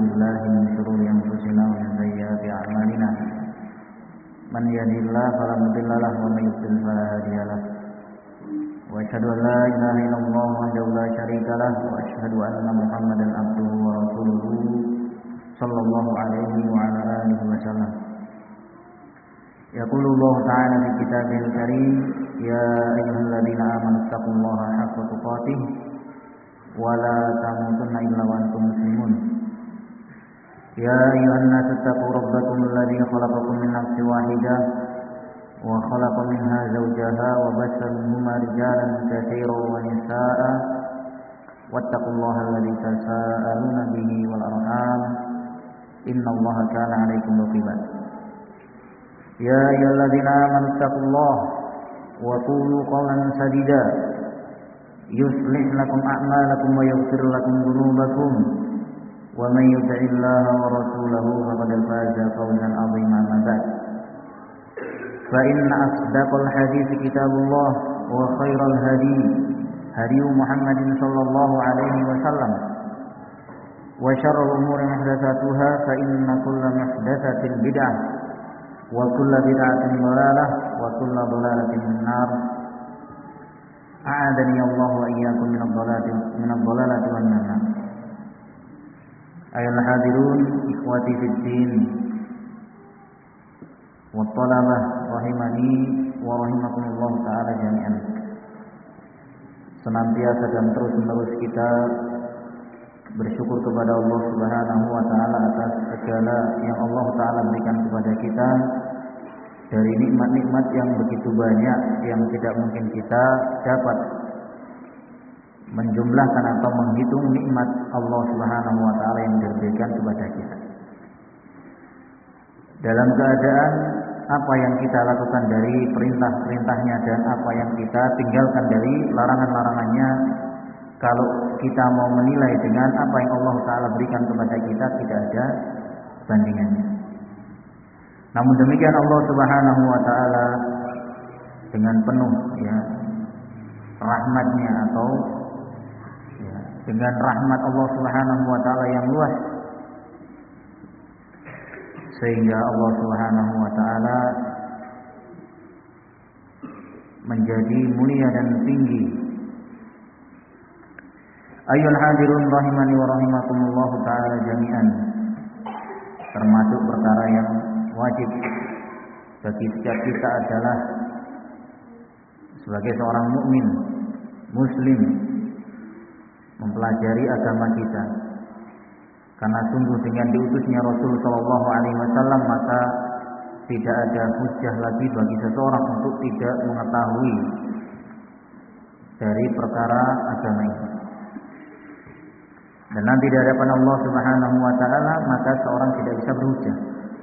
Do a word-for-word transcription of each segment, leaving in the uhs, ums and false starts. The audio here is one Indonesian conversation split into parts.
بالله من شرور أنفسنا ومن سيئات أعمالنا من يهده الله فلا مضل له ومن يضلل فلا هادي له وأشهد أن لا إله إلا الله وحده لا شريك له وأشهد أن محمدا عبده ورسوله صلى الله عليه وعلى آله وسلم. يقول الله تعالى في كتابه الكريم يا أيها الذين آمنوا اتقوا الله حق تقاته ولا تموتن إلا وأنتم مسلمون. يا أيها الناس اتقوا ربكم الذي خلقكم من نفس واحدة وخلق منها زوجها وبث منهما رجالا كثيرا ونساء واتقوا الله الذي تساءلون به والأرحام إن الله كان عليكم رقيبا. يا أيها الذين آمنوا اتقوا الله وقولوا قولا سديدا يصلح لكم أعمالكم ويغفر لكم ذنوبكم ومن يطع الله ورسوله فقد فاز فوزا عظيما. أما بعد فإن أصدق الحديث كتاب الله وخير الهدي هدي محمد صلى الله عليه وسلم وشر الأمور محدثاتها فإن كل محدثة بدعة وكل بدعة ضلالة وكل ضلالة في النار. أعاذني الله وإياكم من الضلالة من الضلالة والنار. أيها الحاضرون إخوتي في الدين والطلبة rahimani wa rahimakumullah ta'ala jami'an. Senantiasa dan terus-menerus kita bersyukur kepada Allah Subhanahu wa taala atas segala yang Allah taala berikan kepada kita dari nikmat-nikmat yang begitu banyak yang tidak mungkin kita dapat menjumlahkan atau menghitung nikmat Allah Subhanahu wa taala yang diberikan kepada kita. Dalam keadaan apa yang kita lakukan dari perintah-perintahnya dan apa yang kita tinggalkan dari larangan-larangannya, kalau kita mau menilai dengan apa yang Allah Ta'ala berikan kepada kita, tidak ada bandingannya. Namun demikian Allah Subhanahu wa Ta'ala dengan penuh ya rahmatnya atau ya, dengan rahmat Allah Subhanahu wa Ta'ala yang luas, sehingga Allah Subhanahu wa Ta'ala menjadi mulia dan tinggi. Ayyuhal hadirun rahimani wa rahimakumullah ta'ala jami'an. Termasuk perkara yang wajib bagi setiap kita adalah sebagai seorang mukmin muslim mempelajari agama kita. Karena sungguh dengan diutusnya Rasul sallallahu alaihi wasallam maka tidak ada hujjah lagi bagi seseorang untuk tidak mengetahui dari perkara agama ini. Dan nanti di hadapan Allah Subhanahu wa taala maka seorang tidak bisa berhujjah.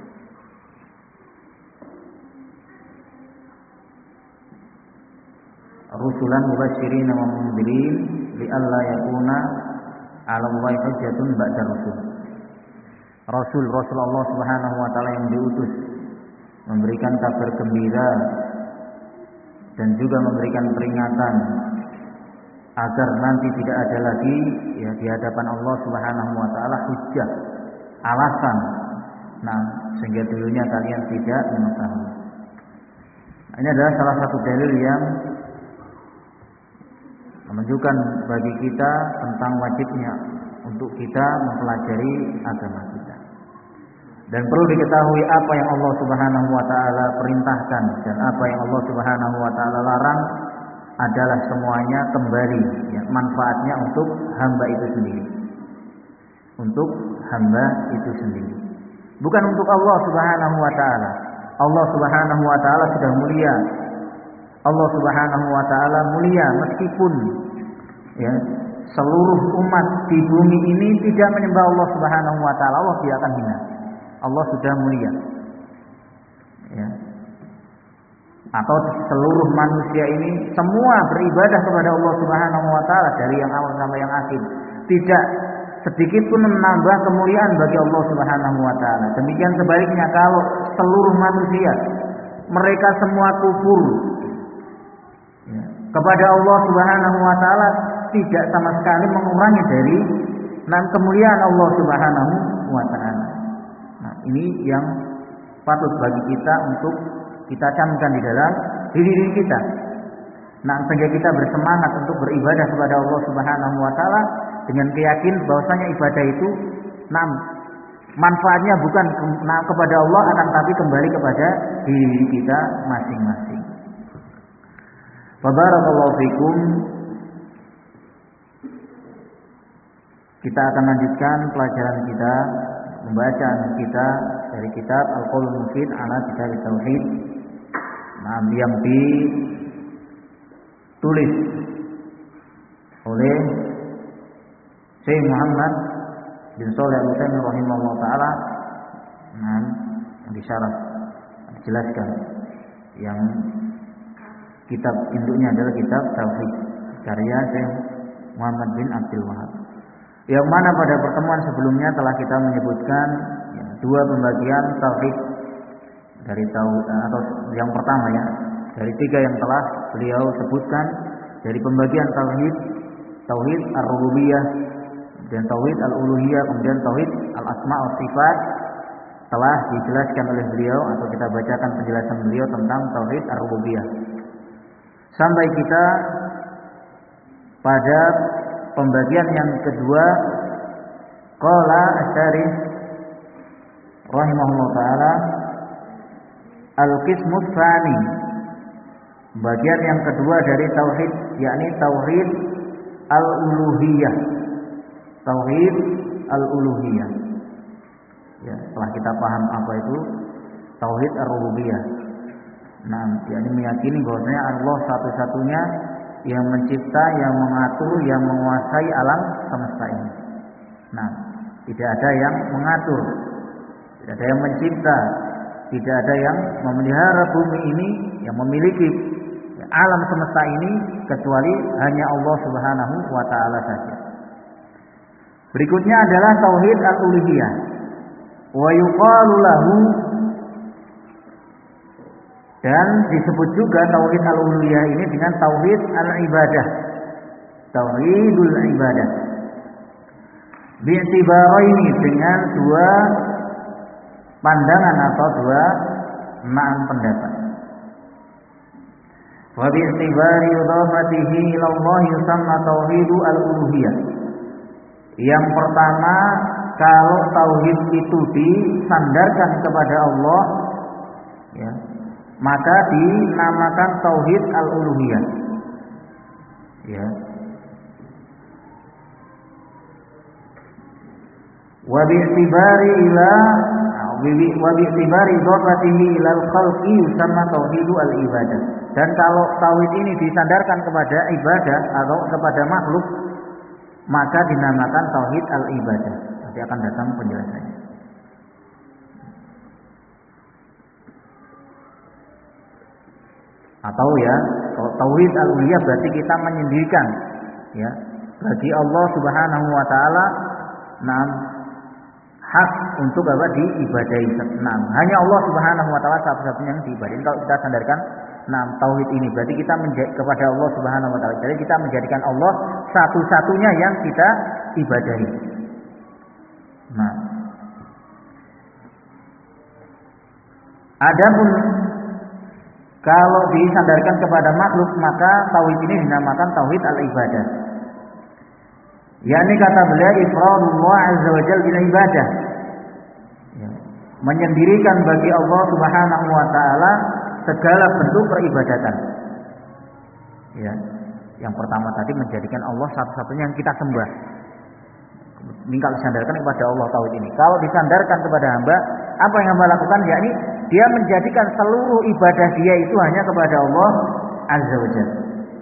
Rusulan mubasysyirin wa mundzirin li'alla yakuna 'ala Allahi hujjatun ba'da rusul. Rasul Rasul Allah Subhanahu wa taala yang diutus memberikan kabar gembira dan juga memberikan peringatan agar nanti tidak ada lagi ya di hadapan Allah Subhanahu wa taala hujjah, alasan. Nah, sehingga dulunya kalian tidak mengetahui. Ini adalah salah satu dalil yang menunjukkan bagi kita tentang wajibnya untuk kita mempelajari agama kita. Dan perlu diketahui apa yang Allah Subhanahu wa taala perintahkan dan apa yang Allah Subhanahu wa taala larang adalah semuanya kembali ya, manfaatnya untuk hamba itu sendiri. Untuk hamba itu sendiri. Bukan untuk Allah Subhanahu wa taala. Allah Subhanahu wa taala sudah mulia. Allah Subhanahu wa taala mulia meskipun ya seluruh umat di bumi ini tidak menyembah Allah Subhanahu wa taala, Allah tidak akan hina. Allah sudah mulia. Ya. Atau seluruh manusia ini semua beribadah kepada Allah Subhanahu wa taala dari yang awal sampai yang akhir. Tidak sedikit pun menambah kemuliaan bagi Allah Subhanahu wa taala. Demikian sebaliknya kalau seluruh manusia mereka semua kufur ya, kepada Allah Subhanahu wa taala, tidak sama sekali mengurangi dari nan kemuliaan Allah Subhanahu wa ta'ala. Nah, ini yang patut bagi kita untuk kita camkan di dalam diri diri kita. Nah, sehingga kita bersemangat untuk beribadah kepada Allah Subhanahu wa taala dengan keyakinan bahwasanya ibadah itu nah, manfaatnya bukan ke, nah, kepada Allah akan tapi kembali kepada diri diri kita masing-masing. Barakallahu fikum. Kita akan lanjutkan pelajaran kita, pembacaan kita dari kitab Al-Qaulul Mufid ala Kitab Tauhid. Nah, yang ditulis oleh Syekh Muhammad bin Shalih Al-Utsaimin rahimahullah taala. Nah, yang disyarah dijelaskan yang kitab induknya adalah kitab Tauhid karya Syekh Muhammad bin Abdul Wahab. Yang mana pada pertemuan sebelumnya telah kita menyebutkan ya, dua pembagian tauhid dari tauhid atau yang pertama ya dari tiga yang telah beliau sebutkan dari pembagian tauhid tauhid ar-rububiyah dan tauhid al-uluhiyah kemudian tauhid al-asma wa sifat telah dijelaskan oleh beliau atau kita bacakan penjelasan beliau tentang tauhid ar-rububiyah sampai kita pada pembagian yang kedua, qala asy-syarih rahimahullah taala al-qismus tsani. Bagian yang kedua dari tauhid yakni tauhid al-uluhiyah. Tauhid al-uluhiyah. Ya, setelah kita paham apa itu tauhid ar-rububiyah. Nah, yakni meyakini bahwasanya Allah satu-satunya yang mencipta, yang mengatur, yang menguasai alam semesta ini. Nah, tidak ada yang mengatur, tidak ada yang mencipta, tidak ada yang memelihara bumi ini, yang memiliki alam semesta ini kecuali hanya Allah Subhanahu wa taala saja. Berikutnya adalah tauhid al-uluhiyah. Wa yuqalu lahu dan disebut juga tauhid al-uluhiyah ini dengan tauhid al-ibadah. Tauhidul ibadah. Bi'tibaraini dengan dua pandangan atau dua ma'an pendapat. Wa bi'tibari idhafatihi ila Allah yusamma tauhidu al-uluhiyah. Yang pertama, kalau tauhid itu disandarkan kepada Allah ya, maka dinamakan tauhid al-uluhiyah. Ya. Wa bi'tibari ila wa bi'tibari dhafatihi ila al-khalqi yusamma tauhidu al-ibadah. Dan kalau tauhid ini disandarkan kepada ibadah atau kepada makhluk, maka dinamakan tauhid al-ibadah. Nanti akan datang penjelasannya. Atau ya, kalau tauhid al-uluhiyah berarti kita menyendirikan ya bagi Allah Subhanahu wa taala nam hak untuk apa diibadahi. Nah, hanya Allah Subhanahu wa taala satu-satunya yang diibadahi. Kalau kita sandarkan nam tauhid ini berarti kita menjadi kepada Allah Subhanahu wa taala. Jadi kita menjadikan Allah satu-satunya yang kita ibadahi. Nah, adapun kalau disandarkan kepada makhluk maka tauhid ini dinamakan tauhid al-ibadah. yakni kata beliau ifradullah azza wa jalla bil ibadah. Ya. Menyendirikan bagi Allah Subhanahu wa taala segala bentuk peribadatan. Ya. Yang pertama tadi menjadikan Allah satu-satunya yang kita sembah. Ini kalau disandarkan kepada Allah tauhid ini. Kalau disandarkan kepada hamba, apa yang hamba lakukan? Yakni dia menjadikan seluruh ibadah dia itu hanya kepada Allah azza wa jalla.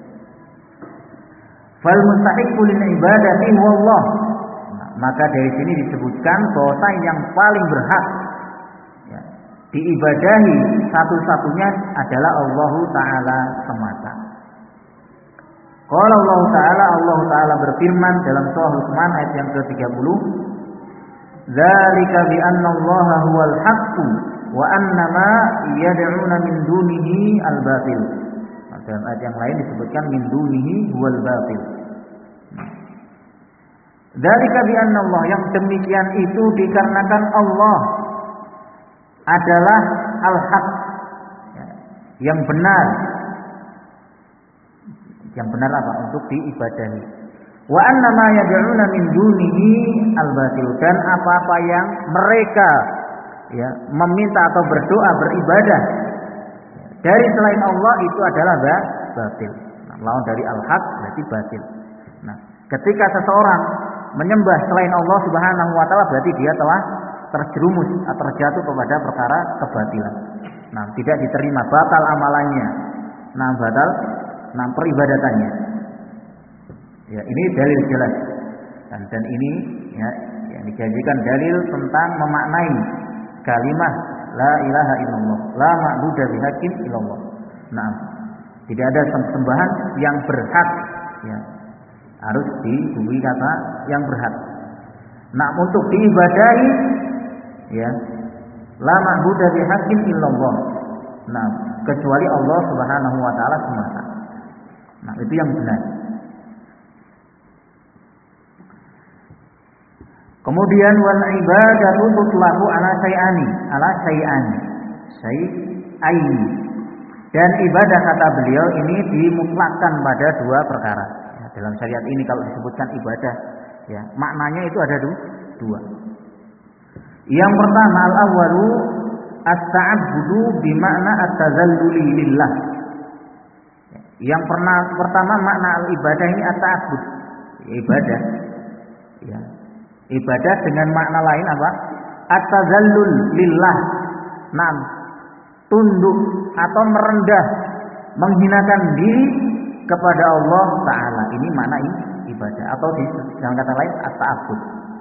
Fal mustahiqqu lil ibadati wallah. Nah, maka dari sini disebutkan bahwa yang paling berhak ya, diibadahi satu-satunya adalah Allah Taala semata. Qala Allah Taala, Allah Taala berfirman dalam surah Luqman ayat yang ke tiga puluh, "Dzalika bi anna Allaha huwal haqqu wa anna ma yad'una min dunihi al-batil." Dalam ayat yang lain disebutkan min dunihi huwal batil. Dzalika bi anna Allah, yang demikian itu dikarenakan Allah adalah al-haq, yang benar. Yang benar apa? Untuk diibadahi. Wa anna ma yad'una min dunihi al-batil, dan apa-apa yang mereka ya meminta atau berdoa beribadah dari selain Allah itu adalah batil. Nah, lawan dari al-haq berarti batil. Nah, ketika seseorang menyembah selain Allah Subhanahu wa taala berarti dia telah terjerumus atau terjatuh kepada perkara kebatilan. Nah, tidak diterima, batal amalannya. Nah, batal nah peribadatannya. Ya, ini dalil jelas. Dan, dan ini ya yang dijadikan dalil tentang memaknai kalimat la ilaha illallah, la ma'budu bihaqqin illallah. Nah, tidak ada sembahan yang berhak ya. Harus diberi kata yang berhak. Nah, untuk diibadahi ya, la ma'budu bihaqqin illallah. Nah, kecuali Allah Subhanahu wa taala semata. Nah, itu yang benar. Kemudian wal ibadatu tutlaqu ala syai'ani, ala syai'ani. Syai'aini. Dan ibadah kata beliau ini dimutlakkan pada dua perkara. Ya, dalam syariat ini kalau disebutkan ibadah, ya, maknanya itu ada dua. Yang pertama al-awwalu at-ta'abbudu bimakna at-tazalluli lillah. Yang pernah pertama makna al-ibadah ini at-ta'abbud, ibadah. Ya. Ibadah dengan makna lain apa? At-tazallul lillah. Naam, tunduk atau merendah, menghinakan diri kepada Allah Ta'ala. Ini makna ibadah. Atau dengan kata lain at-ta'abbud.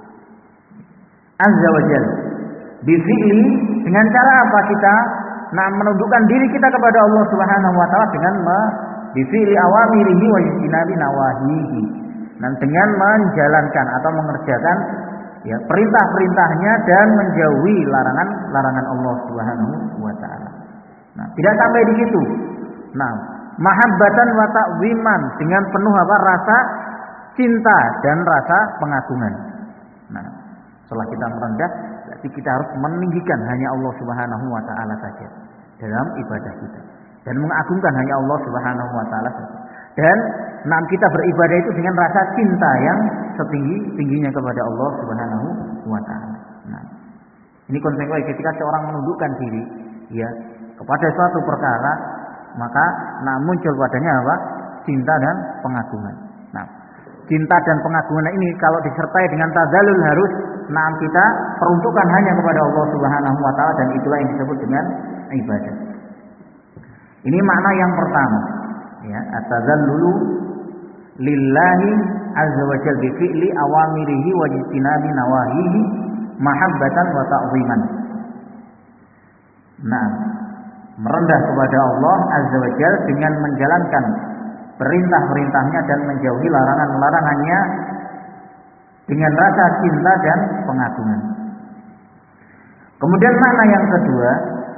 Azza wa Jalla. Bifi'li, dengan cara apa kita nah menundukkan diri kita kepada Allah Subhanahu wa taala dengan bifi'li awamirihi wa ijtinabi nawahihi. Dan dengan menjalankan atau mengerjakan ya perintah-perintahnya dan menjauhi larangan-larangan Allah Subhanahu wa taala. Nah, tidak sampai di situ. Nah, mahabbatan wa ta'ziman, dengan penuh apa? Rasa cinta dan rasa pengagungan. Nah, setelah kita merendah, berarti kita harus meninggikan hanya Allah Subhanahu wa taala saja dalam ibadah kita dan mengagungkan hanya Allah Subhanahu wa taala saja. Dan nah, kita beribadah itu dengan rasa cinta yang setinggi-tingginya kepada Allah Subhanahu wa taala. Nah, ini konsekuensi ketika seorang menundukkan diri ya kepada suatu perkara, maka nah muncul padanya apa? Cinta dan pengagungan. Nah, cinta dan pengagungan ini kalau disertai dengan tazallul harus nah kita peruntukan hanya kepada Allah Subhanahu wa taala, dan itulah yang disebut dengan ibadah. Ini makna yang pertama. Ya, at-tazallulu lillahi azza wa jalla bi fi'li awamirihi wa ijtinabi nawahihi mahabbatan wa ta'ziman. Nah, merendah kepada Allah azza wa jalla dengan menjalankan perintah-perintahnya dan menjauhi larangan-larangannya dengan rasa cinta dan pengagungan. Kemudian makna yang kedua,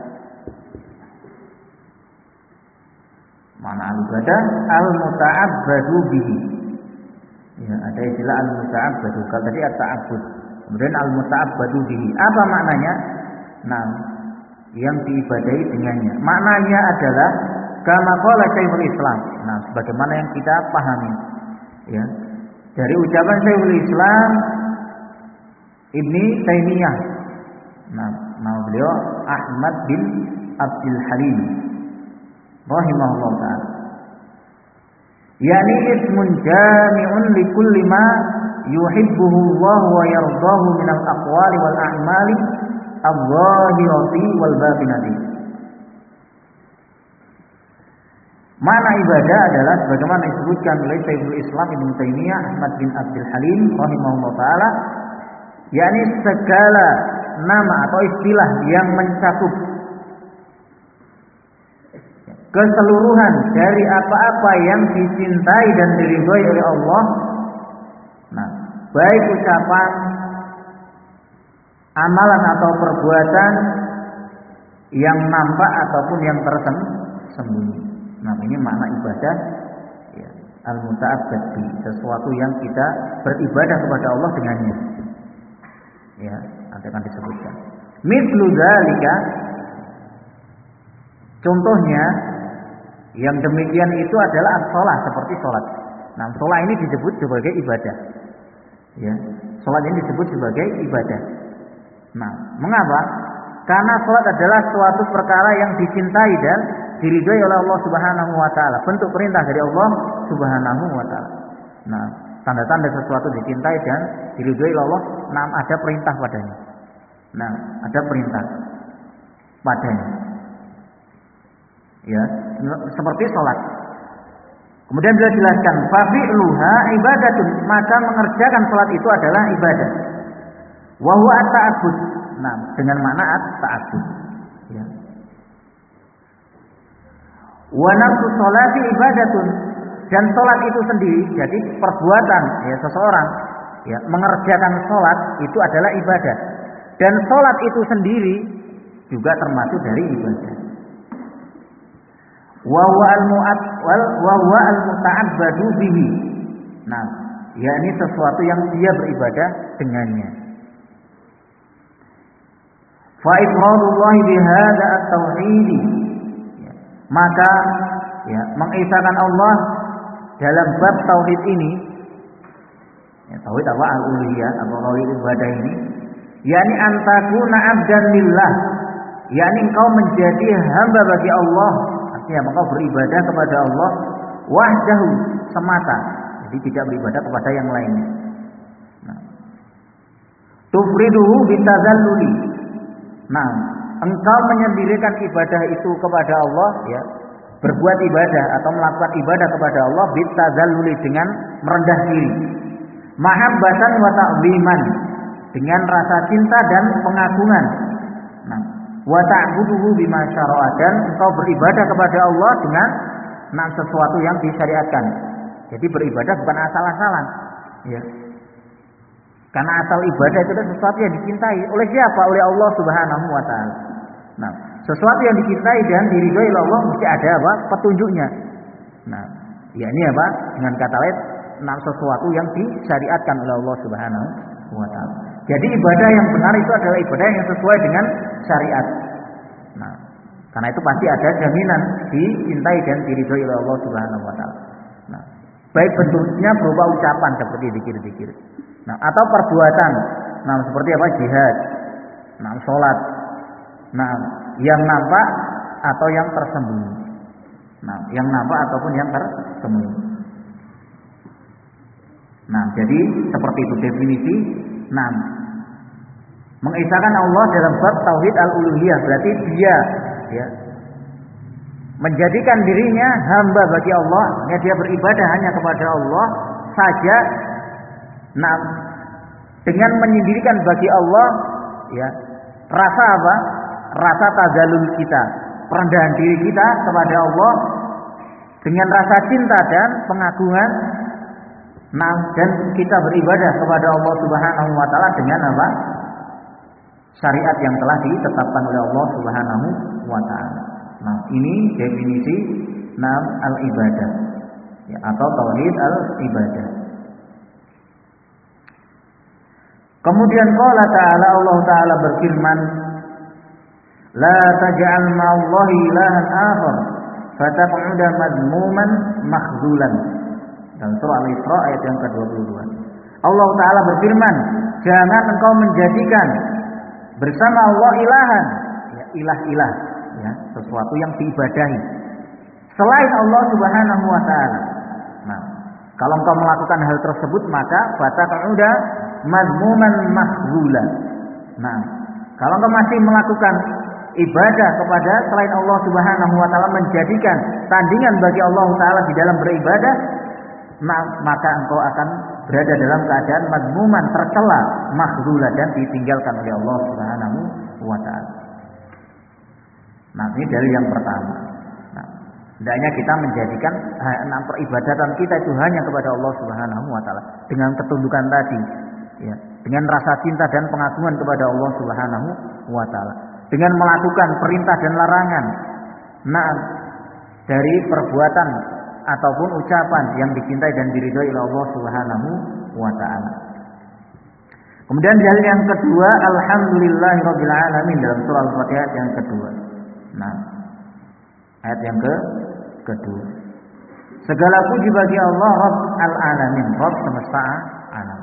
makna al-ibadah al-muta'abbadu bihi. Ya, ada istilah al-muta'abbadu. Kalau tadi at-ta'abbud, kemudian al-muta'abbadu bihi. Apa maknanya? Nah, yang diibadahi dengannya. Maknanya adalah kama qala Syekhul Islam. Nah, sebagaimana yang kita pahami. Ya. Dari ucapan Syekhul Islam Ibnu Taimiyah. Nah, nama beliau Ahmad bin Abdul Halim rahimahullah ta'ala. Yani ismun jami'un li kulli ma yuhibbuhu Allah wa yardahu min al-aqwali wal a'mali adh-dhahirati wal batinati. Makna ibadah adalah sebagaimana disebutkan oleh Syekhul Islam Ibnu Taimiyah Ahmad bin Abdul Halim rahimahullah ta'ala, yakni segala nama atau istilah yang mencakup keseluruhan dari apa-apa yang dicintai dan diridhai oleh Allah. Nah, baik ucapan, amalan atau perbuatan yang nampak ataupun yang tersembunyi. Nah, ini makna ibadah ya, al-muta'abbad bi, sesuatu yang kita beribadah kepada Allah dengannya. Ya, nanti akan disebutkan. Mithlu dzalika, contohnya yang demikian itu adalah as-shalah, seperti salat. Nah, salat ini disebut sebagai ibadah. Ya, salat ini disebut sebagai ibadah. Nah, mengapa? Karena salat adalah suatu perkara yang dicintai dan diridhai oleh Allah Subhanahu wa taala, bentuk perintah dari Allah Subhanahu wa taala. Nah, tanda-tanda sesuatu dicintai dan diridhai oleh Allah, nah ada perintah padanya. Nah, ada perintah padanya. Ya, seperti salat. Kemudian beliau jelaskan, fa fi'luha ibadatun, maka mengerjakan salat itu adalah ibadah. Wa huwa at-ta'abbud. Nah, dengan makna at-ta'abbud. Ya. Wa nafsu sholati ibadatun, dan salat itu sendiri jadi perbuatan ya seseorang ya mengerjakan salat itu adalah ibadah, dan salat itu sendiri juga termasuk dari ibadah. Wa huwa al-mu'at wal wa huwa al-muta'abbadu bihi. Nah, yakni sesuatu yang dia beribadah dengannya. Fa ifradullah bihadza at-tauhid, maka ya mengisahkan Allah dalam bab tauhid ini, ya, tauhid apa al-uluhiyah atau tauhid ibadah ini, yakni antakuna abdan lillah, yakni engkau menjadi hamba bagi Allah, artinya engkau beribadah kepada Allah wahdahu semata, jadi tidak beribadah kepada yang lainnya. Nah, tufriduhu bitazalluli, nah engkau menyendirikan ibadah itu kepada Allah, ya, berbuat ibadah atau melakukan ibadah kepada Allah bitazalluli, dengan merendah diri, mahabbatan wa ta'ziman, dengan rasa cinta dan pengagungan. Nah, wa ta'buduhu bima syara'a, dan engkau beribadah kepada Allah dengan nah, sesuatu yang disyariatkan. Jadi beribadah bukan asal-asalan, ya. Karena asal ibadah itu adalah sesuatu yang dicintai oleh siapa? Oleh Allah Subhanahu wa taala. Nah, sesuatu yang dicintai dan diridhai oleh Allah mesti ada apa? Petunjuknya. Nah, ya ini apa? Dengan kata lain, nah, sesuatu yang disyariatkan oleh Allah Subhanahu wa taala. Jadi ibadah yang benar itu adalah ibadah yang sesuai dengan syariat. Nah, karena itu pasti ada jaminan dicintai dan diridhai oleh Allah Subhanahu wa taala. Nah, baik bentuknya berupa ucapan seperti zikir-zikir. Nah, atau perbuatan. Nah, seperti apa? Jihad. Nah, salat. Nah, yang nampak atau yang tersembunyi. Nah, yang nampak ataupun yang tersembunyi. Nah, jadi seperti itu definisi. Nah, mengisahkan Allah dalam bab tauhid al-uluhiyah, berarti dia ya menjadikan dirinya hamba bagi Allah, ya, dia beribadah hanya kepada Allah saja. Nah, dengan menyendirikan bagi Allah, ya, rasa apa? Rasa tazalul kita, perendahan diri kita kepada Allah, dengan rasa cinta dan pengagungan. Nah, dan kita beribadah kepada Allah Subhanahu wa taala dengan apa? Syariat yang telah ditetapkan oleh Allah Subhanahu wa taala. Nah, ini definisi nam al-ibadah, ya, atau tauhid al-ibadah. Kemudian qala ta'ala, Allah taala berfirman, la taj'al ma'allahi ilahan akhar fataq'uda madmuman makhzulan. Dalam surah Al-Isra ayat yang kedua puluh dua. Allah taala berfirman, jangan engkau menjadikan bersama Allah ilahan, ya, ilah-ilah, ya, sesuatu yang diibadahi selain Allah Subhanahu wa taala. Nah, kalau engkau melakukan hal tersebut maka fataq'uda mazmuman mahzulan. Nah, kalau engkau masih melakukan ibadah kepada selain Allah Subhanahu wa taala, menjadikan tandingan bagi Allah taala di dalam beribadah, nah, maka engkau akan berada dalam keadaan mazmuman, tercela, mahzulan, dan ditinggalkan oleh Allah Subhanahu wa taala. Nah, ini dari yang pertama. Nah, hendaknya kita menjadikan nah, peribadatan kita itu hanya kepada Allah Subhanahu wa taala dengan ketundukan tadi, ya, dengan rasa cinta dan pengagungan kepada Allah Subhanahu wa taala, dengan melakukan perintah dan larangan. Nah, dari perbuatan ataupun ucapan yang dicintai dan diridhoi oleh Allah Subhanahu wa taala. Kemudian dalil yang kedua, alhamdulillahirabbil alamin dalam surah Al-Fatihah yang kedua. Nah, ayat yang ke kedua. Segala puji bagi Allah Rabb al-alamin, Rabb semesta alam.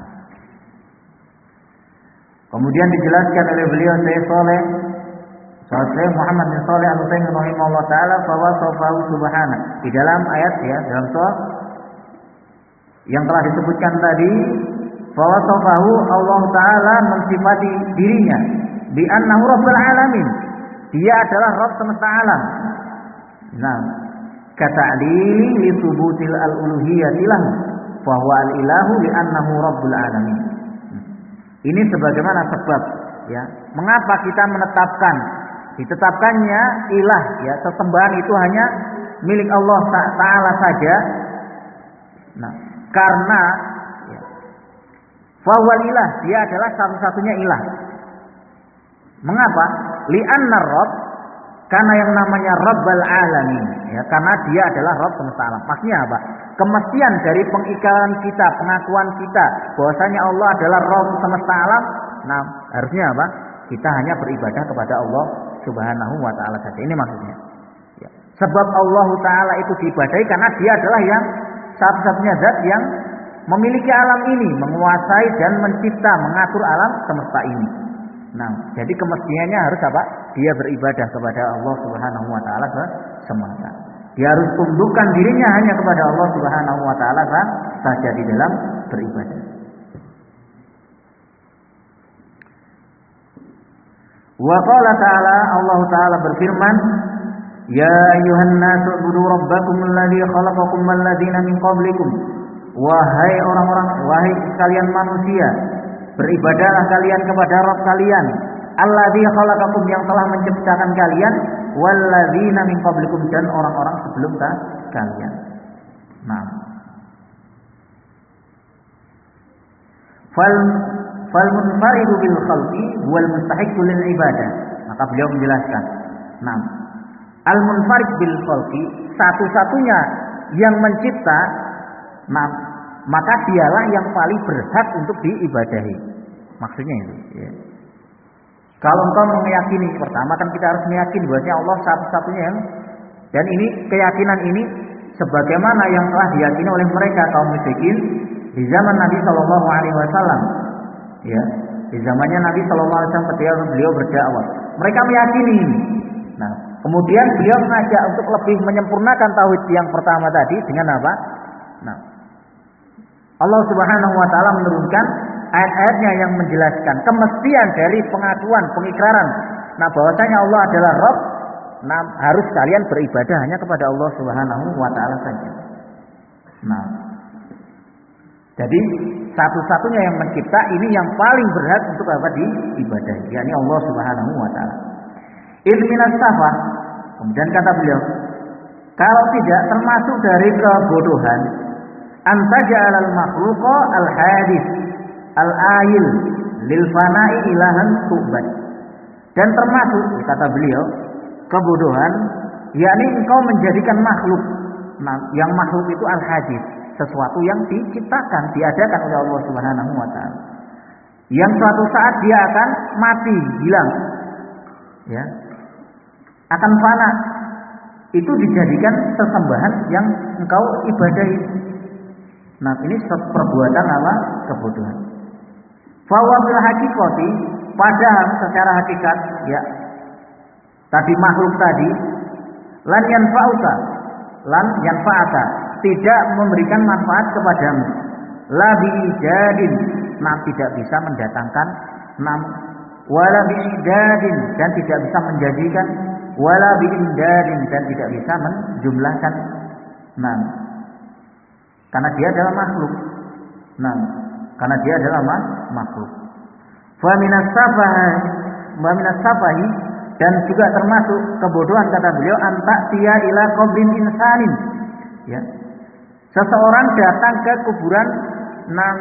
Kemudian dijelaskan oleh beliau Syekh Saleh Syekh Muhammad bin Shalih Al-Utsaimin rahimahullah taala bahwa sofahu subhana di dalam ayat ya dalam surah yang telah disebutkan tadi bahwa sofahu Allah taala mensifati dirinya bi annahu rabbul alamin, dia adalah Rabb semesta alam. Nah, kata'lili li thubutil al-uluhiyyati lahu fa huwa al-ilahu li annahu rabbul alamin. Ini sebagaimana sebab ya mengapa kita menetapkan ditetapkannya ilah ya sesembahan itu hanya milik Allah Taala saja. Nah, karena ya, fawwal ilah, dia adalah satu-satunya ilah. Mengapa? Li'anna Rabb, karena yang namanya Rabbul Alamin ya, karena dia adalah Rabb semesta alam. Maksudnya apa? Kemestian dari pengikraran kita, pengakuan kita bahwasanya Allah adalah Rabb semesta alam. Nah, harusnya apa? Kita hanya beribadah kepada Allah Subhanahu wa taala saja. Ini maksudnya. Ya. Sebab Allah taala itu diibadahi karena dia adalah yang satu-satunya zat yang memiliki alam ini, menguasai dan mencipta, mengatur alam semesta ini. Nah, jadi kemestiannya harus apa? Dia beribadah kepada Allah Subhanahu wa taala semata. Dia harus tundukkan dirinya hanya kepada Allah Subhanahu wa taala saja di dalam beribadah. Wa qala ta'ala, Allah taala berfirman, ya ayyuhan nasu ubudu rabbakum alladzi khalaqakum wal ladzina min qablikum. Wahai orang-orang, wahai kalian manusia, beribadahlah kalian kepada Rabb kalian, alladzi khalaqakum, yang telah menciptakan kalian, wal ladzina min qablikum, dan orang-orang sebelum kalian. Nah, fal fal munfaridu bil khalqi wal mustahiqqu lil ibadah. Maka beliau menjelaskan, nah, al munfarid bil khalqi, satu-satunya yang mencipta, nah, maka dialah yang paling berhak untuk diibadahi. Maksudnya itu ya. Kalau engkau meyakini, pertama kan kita harus meyakini bahwasanya Allah satu-satunya yang, dan ini keyakinan ini sebagaimana yang telah diyakini oleh mereka kaum musyrikin di zaman Nabi Shallallahu Alaihi Wasallam. Ya, di zamannya Nabi Shallallahu Alaihi Wasallam ketika beliau berdakwah, mereka meyakini ini. Nah, kemudian beliau mengajak untuk lebih menyempurnakan tauhid yang pertama tadi dengan apa? Nah, Allah Subhanahu Wa Taala menurunkan ayat-ayatnya yang menjelaskan kemestian dari pengakuan, pengikraran. Nah, bahwasanya Allah adalah Rabb. Nah, harus kalian beribadah hanya kepada Allah Subhanahu Wa Taala saja. Nah, jadi satu-satunya yang mencipta ini yang paling berhak untuk apa diibadahi, yakni Allah Subhanahu Wa Taala. Ilminas safah, kemudian kata beliau, kalau tidak termasuk dari kebodohan, antaja'al al-makhluqa al-hadis al-ayil lil fana'i ilahan tu'bad. Dan termasuk, kata beliau, kebodohan, yakni engkau menjadikan makhluk, nah, yang makhluk itu al-hadis, sesuatu yang diciptakan, diadakan oleh Allah Subhanahu Wa Taala, yang suatu saat dia akan mati, hilang, ya, akan fana. Itu dijadikan sesembahan yang engkau ibadahi. Nah, ini perbuatan apa? Kebodohan. Fawa bil hakikati, padahal secara hakikat, ya, tadi makhluk tadi, lan yanfa'uka, lan yanfa'aka, tidak memberikan manfaat kepadamu. La bi'ijadin, nah, tidak bisa mendatangkan, nam, wala bi'idadin, dan tidak bisa menjadikan, wala bi'indadin, dan tidak bisa menjumlahkan. Nah, karena dia adalah makhluk. Nah, karena dia adalah makhluk. Fa minas safahi, wa minas safahi, dan juga termasuk kebodohan kata beliau, antaktiya ila qabrin insanin. Ya. Seseorang datang ke kuburan nam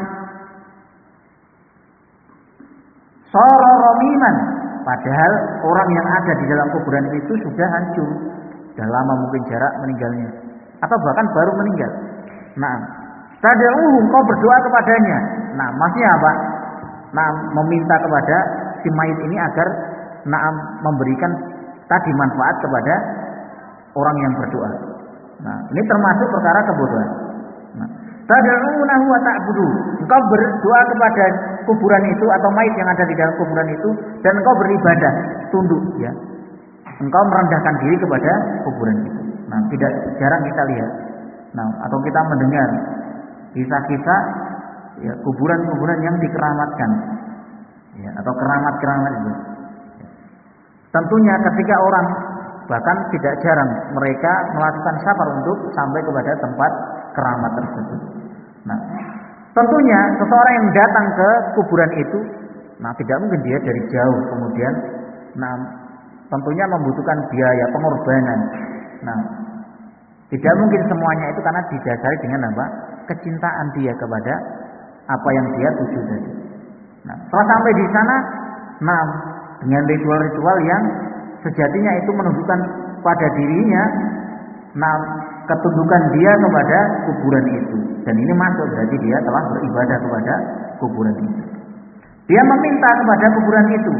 sororomiman, padahal orang yang ada di dalam kuburan itu sudah hancur, sudah lama mungkin jarak meninggalnya. atau bahkan baru meninggal. Nah, tad'uhu, engkau berdoa kepadanya. Nah, maksudnya apa? Nah, meminta kepada si mayit ini agar nah memberikan tadi manfaat kepada orang yang berdoa. Nah, ini termasuk perkara kebodohan. Nah, tad'unahu wa ta'budu. Engkau berdoa kepada kuburan itu atau mayit yang ada di dalam kuburan itu dan engkau beribadah, tunduk ya. Engkau merendahkan diri kepada kuburan itu. Nah, tidak jarang kita lihat. Nah, atau kita mendengar kisah-kisah ya kuburan-kuburan yang dikeramatkan. Ya, atau keramat-keramat itu. Tentunya ketika orang bahkan tidak jarang mereka melakukan safar untuk sampai kepada tempat keramat tersebut. Nah, tentunya seseorang yang datang ke kuburan itu, nah tidak mungkin dia dari jauh kemudian, nah tentunya membutuhkan biaya pengorbanan. Nah, tidak mungkin semuanya itu karena didasari dengan apa? Kecintaan dia kepada apa yang dia tuju tadi. Nah, setelah sampai di sana, nah dengan ritual-ritual yang sejatinya itu menunjukkan pada dirinya, nah ketundukan dia kepada kuburan itu, dan ini masuk berarti dia telah beribadah kepada kuburan itu. Dia meminta kepada kuburan itu.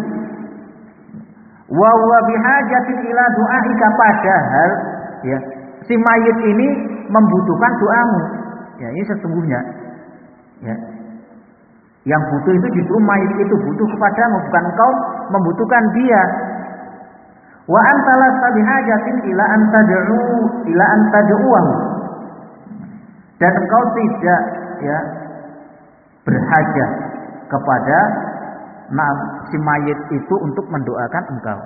Wa huwa bihajatin ila du'aika, padahal ya si mayit ini membutuhkan doamu. Ya, ini sesungguhnya ya. Yang butuh itu justru mayit itu butuh kepadamu, bukan engkau membutuhkan dia. Wa anta lasta bihajatin ila an tad'u ila an tad'uhu. Dan engkau tidak ya berhajat kepada nah, si mayit itu untuk mendoakan engkau.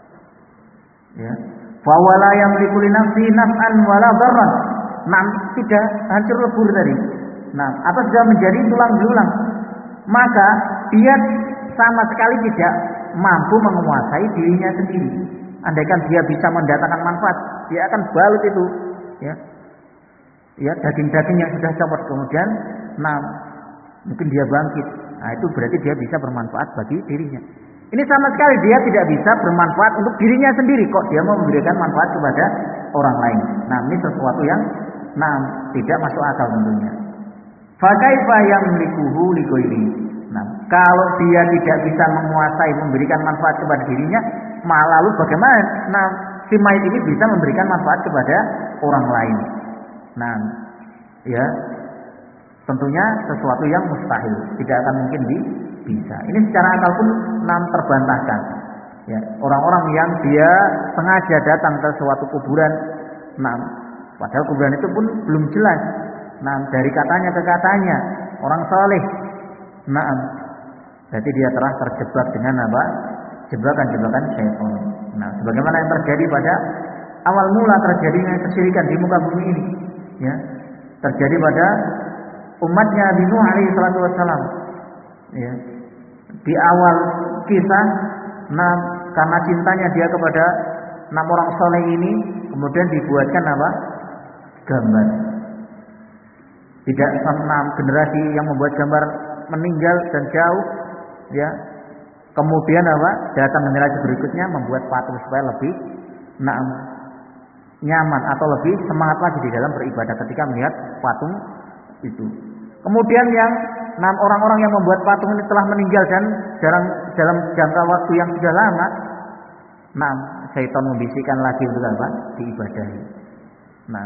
Ya. Fa wala yamliku li nafsi naf'an wala dharran. Nah, tidak hancur lebur tadi. Nah, atau sudah menjadi tulang belulang. Maka dia sama sekali tidak mampu menguasai dirinya sendiri. Andaikan dia bisa mendatangkan manfaat, dia akan balut itu, ya, ya daging-daging yang sudah copot kemudian, nah mungkin dia bangkit. Nah itu berarti dia bisa bermanfaat bagi dirinya. Ini sama sekali dia tidak bisa bermanfaat untuk dirinya sendiri, kok dia mau memberikan manfaat kepada orang lain. Nah ini sesuatu yang, nah tidak masuk akal tentunya. Fakaifa yamlikuhu li ghairi. Nah, kalau dia tidak bisa menguasai memberikan manfaat kepada dirinya, malah lalu bagaimana? Nah, si mayit ini bisa memberikan manfaat kepada orang lain. Nah, ya, tentunya sesuatu yang mustahil, tidak akan mungkin di, bisa. Ini secara akal pun nam terbantahkan. Ya, orang-orang yang dia sengaja datang ke suatu kuburan, nah, padahal kuburan itu pun belum jelas. Nah, dari katanya ke katanya, orang saleh. Nah, berarti dia telah terjebak dengan apa? Jebakan-jebakan syaitan. Nah, sebagaimana yang terjadi pada awal mula terjadinya kesyirikan di muka bumi ini, ya, terjadi pada umatnya Nabi Nuh alaihi salatu wassalam. Ya, di awal kisah, nah, karena cintanya dia kepada enam orang soleh ini, kemudian dibuatkan apa? Gambar. Tidak enam generasi yang membuat gambar meninggal dan jauh, ya. Kemudian apa? Datang generasi berikutnya membuat patung supaya lebih nah, nyaman atau lebih semangat lagi di dalam beribadah ketika melihat patung itu. Kemudian yang enam orang-orang yang membuat patung ini telah meninggal dan dalam dalam jangka waktu yang sudah lama, nah, syaitan membisikkan lagi untuk apa? Diibadahi. Nah,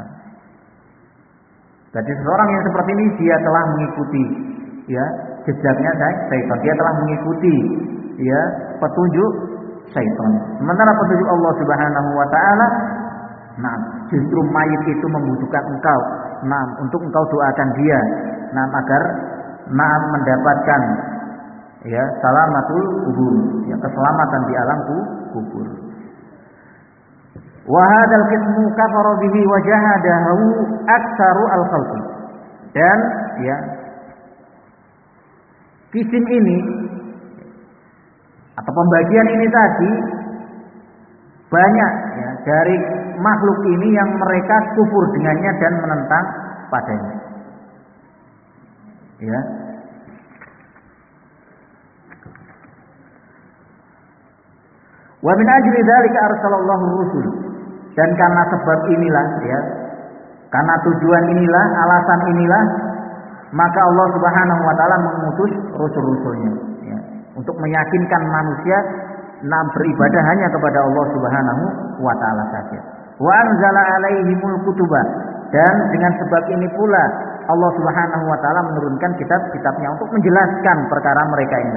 jadi seorang yang seperti ini dia telah mengikuti, ya, jejaknya syaitan. Dia telah mengikuti, ya, petunjuk syaitan. Sementara petunjuk Allah Subhanahu wa taala, nah, justru mayit itu membutuhkan engkau, nah, untuk engkau doakan dia, nah, agar nah mendapatkan, ya, salamatul kubur, ya, keselamatan di alam kubur. Wa hadzal qismu kafara bihi wa jahadahu aktsaru al-khalqi. Dan ya kisim ini atau pembagian ini tadi banyak ya dari makhluk ini yang mereka kufur dengannya dan menentang padanya. Ya. Wa min ajli dzalika arsalallahu rusul. Dan karena sebab inilah ya Karena tujuan inilah, alasan inilah, maka Allah Subhanahu wa taala mengutus rasul-rasulnya, ya, untuk meyakinkan manusia nah beribadah hanya kepada Allah Subhanahu wa taala saja. Wa anzala alaihimul kutuba, dan dengan sebab ini pula Allah Subhanahu wa taala menurunkan kitab-kitabnya untuk menjelaskan perkara mereka ini.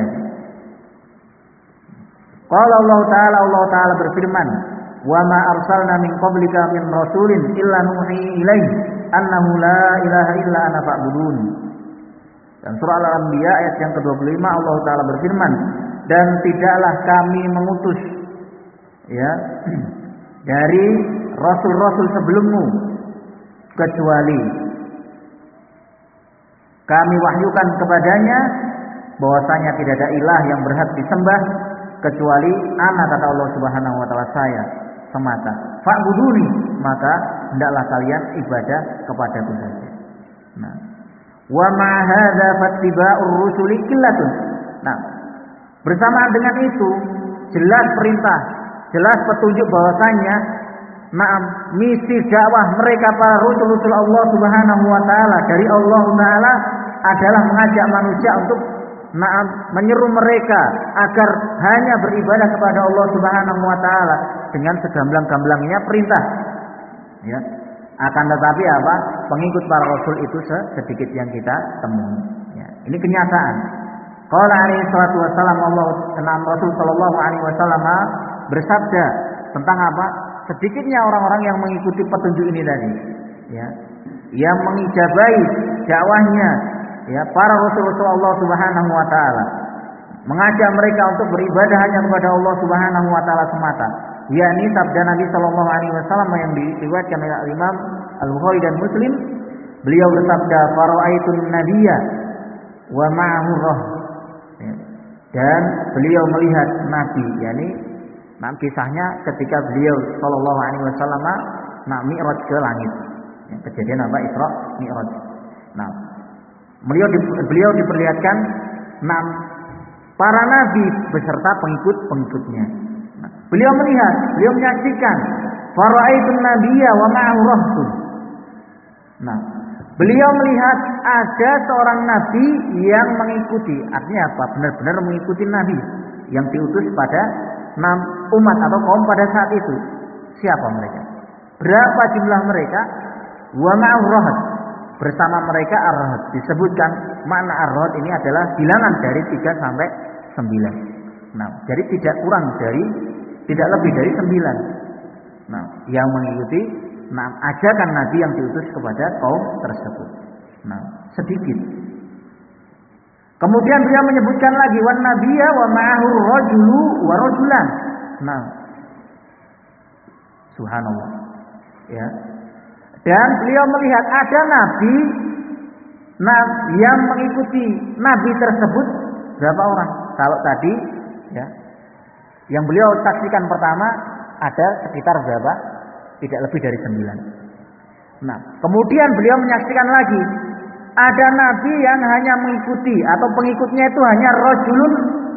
Qala Allah taala, Allah taala berfirman, "Wa ma arsalna min qablika min rasulin illa nuhi ilaihi annahu la ilaha illa ana fa'budun." Dan surah Al-Anbiya ayat yang kedua puluh lima Allah taala berfirman, "Dan tidaklah kami mengutus ya dari rasul-rasul sebelummu kecuali kami wahyukan kepadanya bahwasanya tidak ada ilah yang berhak disembah kecuali ana," kata Allah Subhanahu wa taala, "saya semata. Fa'buduni, maka hendaklah kalian ibadah kepadaku saja." Nah, wa ma hadza fattiba'ur rusuli qillatun. Nah, bersamaan dengan itu jelas perintah, jelas petunjuk bahwasanya Naam, misi dakwah mereka para rasul-rasul Allah Subhanahu wa taala dari Allah taala adalah mengajak manusia untuk naam menyeru mereka agar hanya beribadah kepada Allah Subhanahu wa taala dengan segamblang-gamblangnya perintah. Ya. Akan tetapi apa? Pengikut para rasul itu sedikit yang kita temui. Ya. Ini kenyataan. Qala alaihi salatu wasallam, Allah enam Rasul sallallahu alaihi wasallam bersabda tentang apa? Sedikitnya orang-orang yang mengikuti petunjuk ini tadi, ya, yang mengijabahi dakwahnya, ya, para rasul-rasul Allah Subhanahu wa taala, mengajak mereka untuk beribadah hanya kepada Allah Subhanahu wa taala semata. Yakni sabda Nabi sallallahu alaihi wasallam yang diriwayatkan oleh Imam Al-Bukhari dan Muslim, beliau bersabda, "Fara'aitun nabiyya wa ma'ahu roh." Ya. Dan beliau melihat Nabi, yakni nah, kisahnya ketika beliau sallallahu alaihi wasallam nah mi'raj ke langit. Ya, kejadian apa? Isra Mi'raj. Nah, beliau di, beliau diperlihatkan enam para nabi beserta pengikut-pengikutnya. Nah, beliau melihat, beliau menyaksikan fara'aitun nabiyya wa ma'ahu rasul. Nah, beliau melihat ada seorang nabi yang mengikuti, artinya apa? Benar-benar mengikuti nabi yang diutus pada enam umat atau kaum pada saat itu. Siapa mereka? Berapa jumlah mereka? Wa ma'ahu rahad. Bersama mereka ar-rahad. Disebutkan makna ar-rahad ini adalah bilangan dari tiga sampai sembilan. Nah, jadi tidak kurang dari, tidak lebih dari sembilan. Nah, yang mengikuti nah, ajakan Nabi yang diutus kepada kaum tersebut. Nah, sedikit. Kemudian beliau menyebutkan lagi wan nabiyya wa ma'ahu rajulu wa rajulan. Nah, subhanallah. Ya. Dan beliau melihat ada nabi nah, yang mengikuti nabi tersebut berapa orang? Kalau tadi ya, yang beliau saksikan pertama ada sekitar berapa? Tidak lebih dari sembilan. Nah, kemudian beliau menyaksikan lagi ada nabi yang hanya mengikuti atau pengikutnya itu hanya rajulun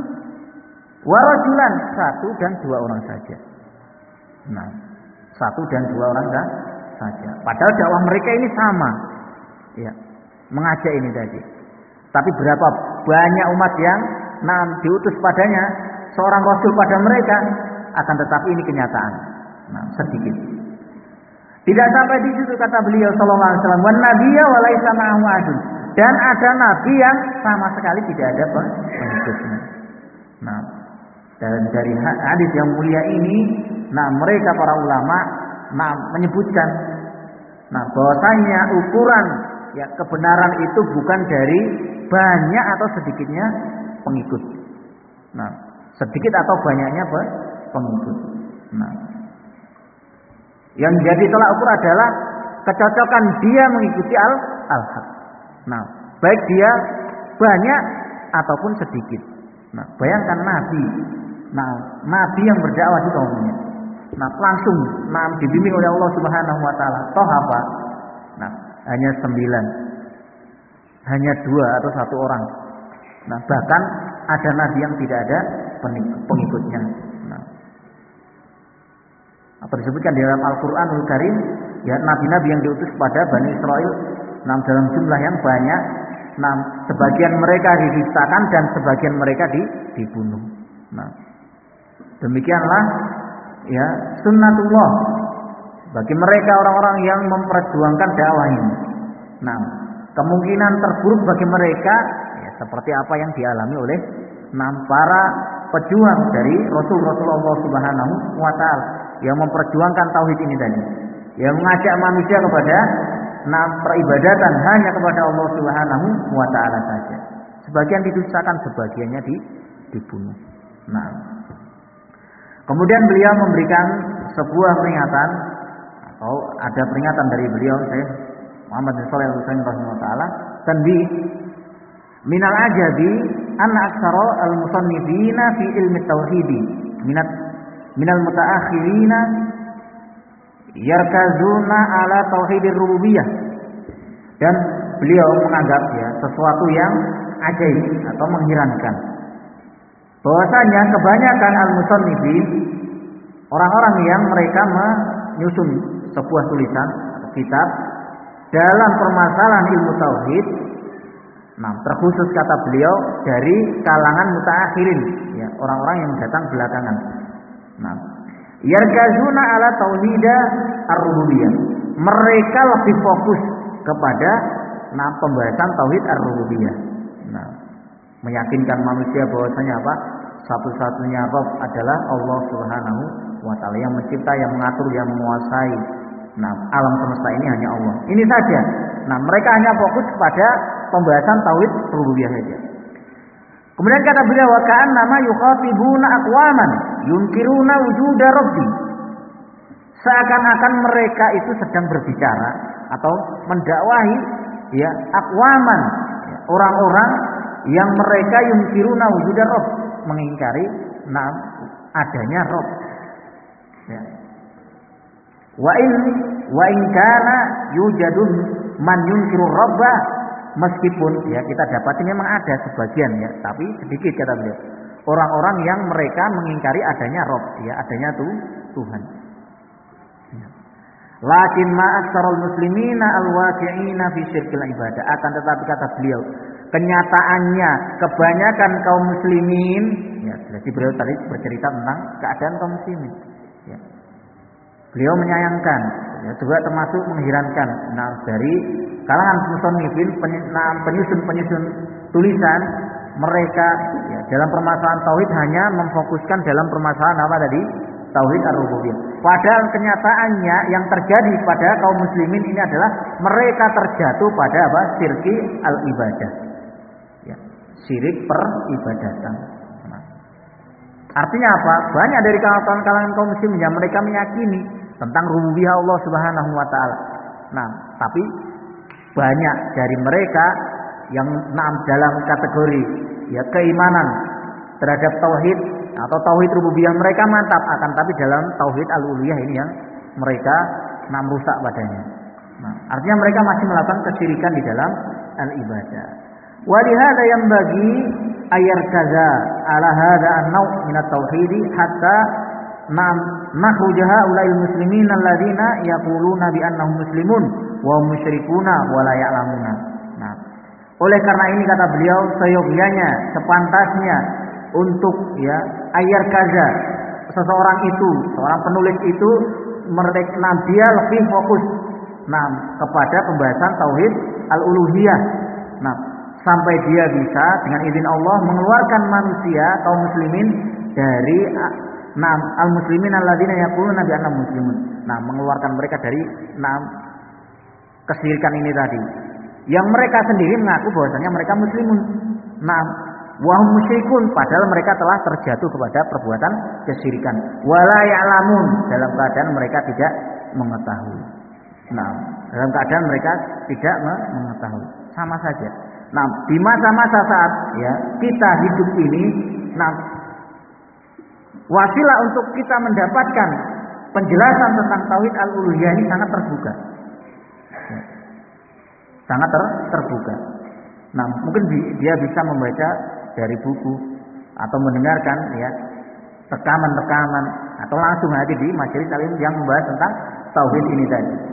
wa rajulan, satu dan dua orang saja. Nah, satu dan dua orang saja. Padahal dakwah mereka ini sama. Ya, mengajak ini tadi. Tapi berapa banyak umat yang nah, diutus padanya seorang rasul pada mereka, akan tetapi ini kenyataan. Nah, sedikit. Tidak sampai di situ kata beliau sallallahu alaihi wasallam, "Wan nabiyya wa laisa ma'ahu adun." Dan ada nabi yang sama sekali tidak ada pengikutnya. Nah, dan dari hadis yang mulia ini, nah mereka para ulama nah menyebutkan nah bahwasanya ukuran ya kebenaran itu bukan dari banyak atau sedikitnya pengikut. Nah, sedikit atau banyaknya pengikut. Nah, yang jadi tolak ukur adalah kecocokan dia mengikuti al al-haq. Nah, baik dia banyak ataupun sedikit. Nah, bayangkan nabi, nah nabi yang berdakwah di kaumnya, nah langsung nah dibimbing oleh Allah Subhanahu Wa Taala. Toh apa? Nah, hanya sembilan, hanya dua atau satu orang. Nah, bahkan ada nabi yang tidak ada pengikutnya. Nah, apa disebutkan di dalam Al-Quranul Karim, ya nabi-nabi yang diutus kepada Bani Israel, nah dalam jumlah yang banyak, nah sebagian mereka didustakan dan sebagian mereka di, dibunuh. Nah, demikianlah ya sunnatullah bagi mereka orang-orang yang memperjuangkan dakwah ini. Nah, kemungkinan terburuk bagi mereka ya, seperti apa yang dialami oleh nah, para pejuang dari Rasul-Rasul Allah Subhanahu wa taala yang memperjuangkan tauhid ini tadi, yang mengajak manusia kepada nah, peribadatan hanya kepada Allah Subhanahu wa taala saja. Sebagian didustakan, sebagiannya di, dibunuh. Nah, kemudian beliau memberikan sebuah peringatan atau ada peringatan dari beliau Syekh Muhammad bin Shalih Al-Utsaimin rahimahullah taala, tanbih minal ajabi anna aktsara al-musannifina fi ilmi tauhidi minat minal mutaakhirina yarkazuna ala tauhidir rububiyah. Dan beliau menganggap ya sesuatu yang ajaib atau mengherankan bahwasanya kebanyakan al-musannifin, orang-orang yang mereka menyusun sebuah tulisan atau kitab dalam permasalahan ilmu tauhid, nah terkhusus kata beliau dari kalangan mutaakhirin, ya orang-orang yang datang belakangan. Nah, yarkazuna ala tauhida ar-rububiyah. Mereka lebih fokus kepada nah pembahasan tauhid ar-rububiyah. Nah, meyakinkan manusia bahwasanya apa? Satu-satunya Rabb adalah Allah Subhanahu wa taala yang mencipta, yang mengatur, yang menguasai. Nah, alam semesta ini hanya Allah. Ini saja. Nah, mereka hanya fokus pada pembahasan tauhid rububiyah saja. Kemudian kata beliau, wa ka'annama yukhatibuna aqwaman yunkiruna wujuda rabbi. Seakan-akan mereka itu sedang berbicara atau mendakwahi ya aqwaman, ya, orang-orang yang mereka yunkiruna wujuda rabb, mengingkari nah adanya Rabb. Ya. Wa in wa in kana yujadu man yunkiru Rabba, meskipun ya kita dapat ini memang ada sebagian ya, tapi sedikit kata beliau. Orang-orang yang mereka mengingkari adanya Rabb, ya adanya tuh Tuhan. Ya. Lakin ma aktsarul muslimina al-waqi'ina fi syirkil ibadah. Akan tetapi kata beliau, kenyataannya kebanyakan kaum muslimin, ya jadi beliau tadi bercerita tentang keadaan kaum muslimin. Ya. Beliau menyayangkan, ya, juga termasuk mengherankan. Nah, dari kalangan musannifin, penyusun-penyusun tulisan, mereka ya, dalam permasalahan tauhid hanya memfokuskan dalam permasalahan apa tadi? Tauhid ar-rububiyah. Padahal kenyataannya yang terjadi pada kaum muslimin ini adalah mereka terjatuh pada apa? Syirki al-ibadah. Ya, syirik peribadatan. Nah, artinya apa? Banyak dari kalangan kaum muslimin yang mereka meyakini tentang rububiyah Allah Subhanahu wa taala. Nah, tapi banyak dari mereka yang nah, dalam kategori ya keimanan terhadap tauhid atau tauhid rububiyah mereka mantap, akan tapi dalam tauhid al-uluhiyah ini yang mereka nah, merusak padanya. Nah, artinya mereka masih melakukan kesyirikan di dalam al-ibadah. Wa lihada yang bagi ayar kaza ala hada an-naw' min at-tauhid hatta nam nakhrujaha ulail muslimin alladziina yaquluna bi annahum muslimun wa musyrikuna wa la ya'lamuna. Nah, oleh karena ini kata beliau, seyogyanya, sepantasnya untuk ya ayar kaza seseorang itu, seorang penulis itu mereka nah, dia lebih fokus nah kepada pembahasan tauhid al-uluhiyah. Nah, sampai dia bisa dengan izin Allah mengeluarkan manusia kaum muslimin dari nah al-muslimin alladzina yaquluna bi annahum muslimun. Nah, mengeluarkan mereka dari nah kesyirikan ini tadi. Yang mereka sendiri mengaku bahwasanya mereka muslimun. Nah, wa hum musyrikun, padahal mereka telah terjatuh kepada perbuatan kesyirikan. Wala ya'lamun, dalam keadaan mereka tidak mengetahui. Nah, dalam keadaan mereka tidak mengetahui. Sama saja. Nah, di masa-masa saat ya kita hidup ini, nah wasilah untuk kita mendapatkan penjelasan tentang tauhid al-uluhiyah ini sangat terbuka. Ya. Sangat ter terbuka. Nah, mungkin dia bisa membaca dari buku atau mendengarkan ya rekaman-rekaman atau langsung hadir di majelis taklim yang membahas tentang tauhid ini tadi.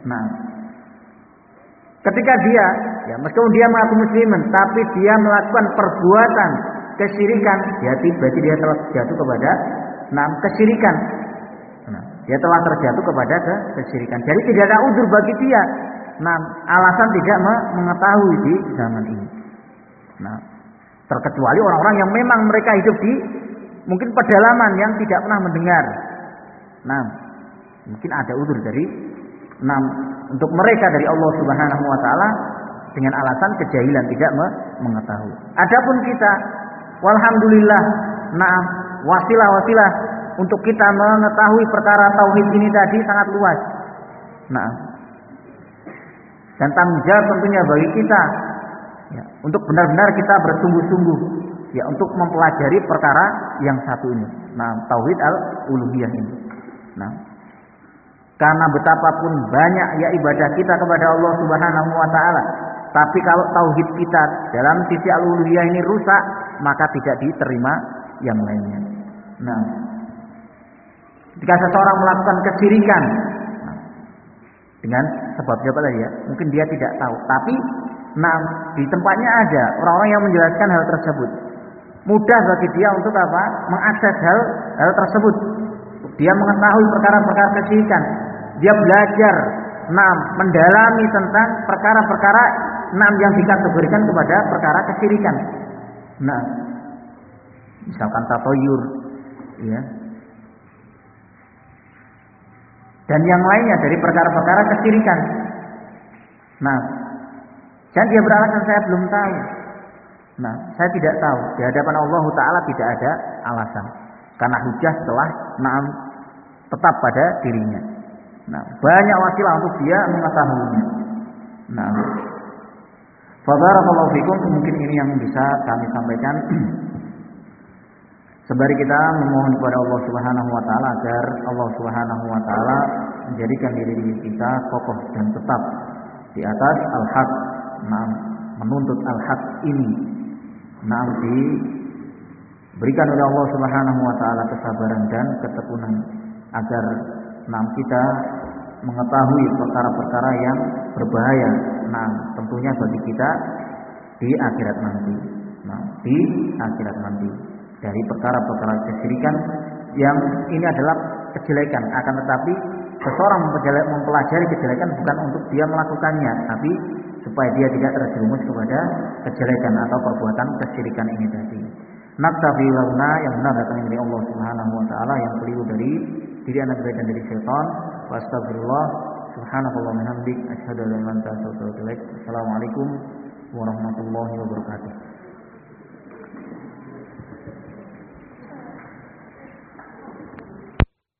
Nah, ketika dia, ya meskipun dia mengaku muslimin, tapi dia melakukan perbuatan kesyirikan, ya berarti dia telah jatuh kepada nah, kesyirikan. Nah, dia telah terjatuh kepada ke, kesyirikan. Jadi tidak ada udzur bagi dia. Nah, alasan tidak mengetahui di zaman ini. Nah, terkecuali orang-orang yang memang mereka hidup di mungkin pedalaman yang tidak pernah mendengar. Nah, mungkin ada udzur dari nah, untuk mereka dari Allah Subhanahu wa taala dengan alasan kejahilan tidak mengetahui. Adapun kita walhamdulillah, nah wasilah-wasilah untuk kita mengetahui perkara tauhid ini tadi sangat luas. Nah, dan tanggung jawab tentunya bagi kita ya, untuk benar-benar kita bersungguh-sungguh ya untuk mempelajari perkara yang satu ini. Nah, tauhid al-uluhiyah ini. Nah, karena betapapun banyak ya ibadah kita kepada Allah Subhanahu wa taala, tapi kalau tauhid kita dalam sisi al-uluhiyah ini rusak, maka tidak diterima yang lainnya. Nah, jika seseorang melakukan kesyirikan nah, dengan sebabnya apa tadi ya? Mungkin dia tidak tahu, tapi nah di tempatnya ada orang-orang yang menjelaskan hal tersebut. Mudah bagi dia untuk apa? Mengakses hal hal tersebut. Dia mengetahui perkara-perkara kesyirikan. Dia belajar, nah, mendalami tentang perkara-perkara nah, yang dikategorikan kepada perkara kesyirikan. Nah, misalkan tatoyur, ya, dan yang lainnya dari perkara-perkara kesyirikan. Nah, jangan dia beralasan saya belum tahu. Nah, saya tidak tahu. Di hadapan Allah Taala tidak ada alasan, karena hujjah telah nah, tetap pada dirinya. Nah, banyak wasilah untuk dia mengetahuinya. Nah, barakallahu fikum, mungkin ini yang bisa kami sampaikan. Sembari kita memohon kepada Allah Subhanahu wa taala agar Allah Subhanahu wa taala menjadikan diri kita kokoh dan tetap di atas al-haq, nah, menuntut al-haq ini. Nah, diberikan oleh Allah Subhanahu wa taala kesabaran dan ketekunan agar nah, kita mengetahui perkara-perkara yang berbahaya. Nah, tentunya bagi kita di akhirat nanti. Nah, di akhirat nanti dari perkara-perkara kesyirikan yang ini adalah kejelekan. Akan tetapi seseorang mempelajari kejelekan bukan untuk dia melakukannya, tapi supaya dia tidak terjerumus kepada kejelekan atau perbuatan kesyirikan ini tadi. Naktafi launa, yang benar datang dari Allah Subhanahu wa taala, yang keliru dari diri anak dan dari syaitan. Wa astagfirullah subhanallahi wa bihamdihi asyhadu an la ilaha illa anta astaghfiruka wa atubu ilaik. Assalamualaikum warahmatullahi wabarakatuh.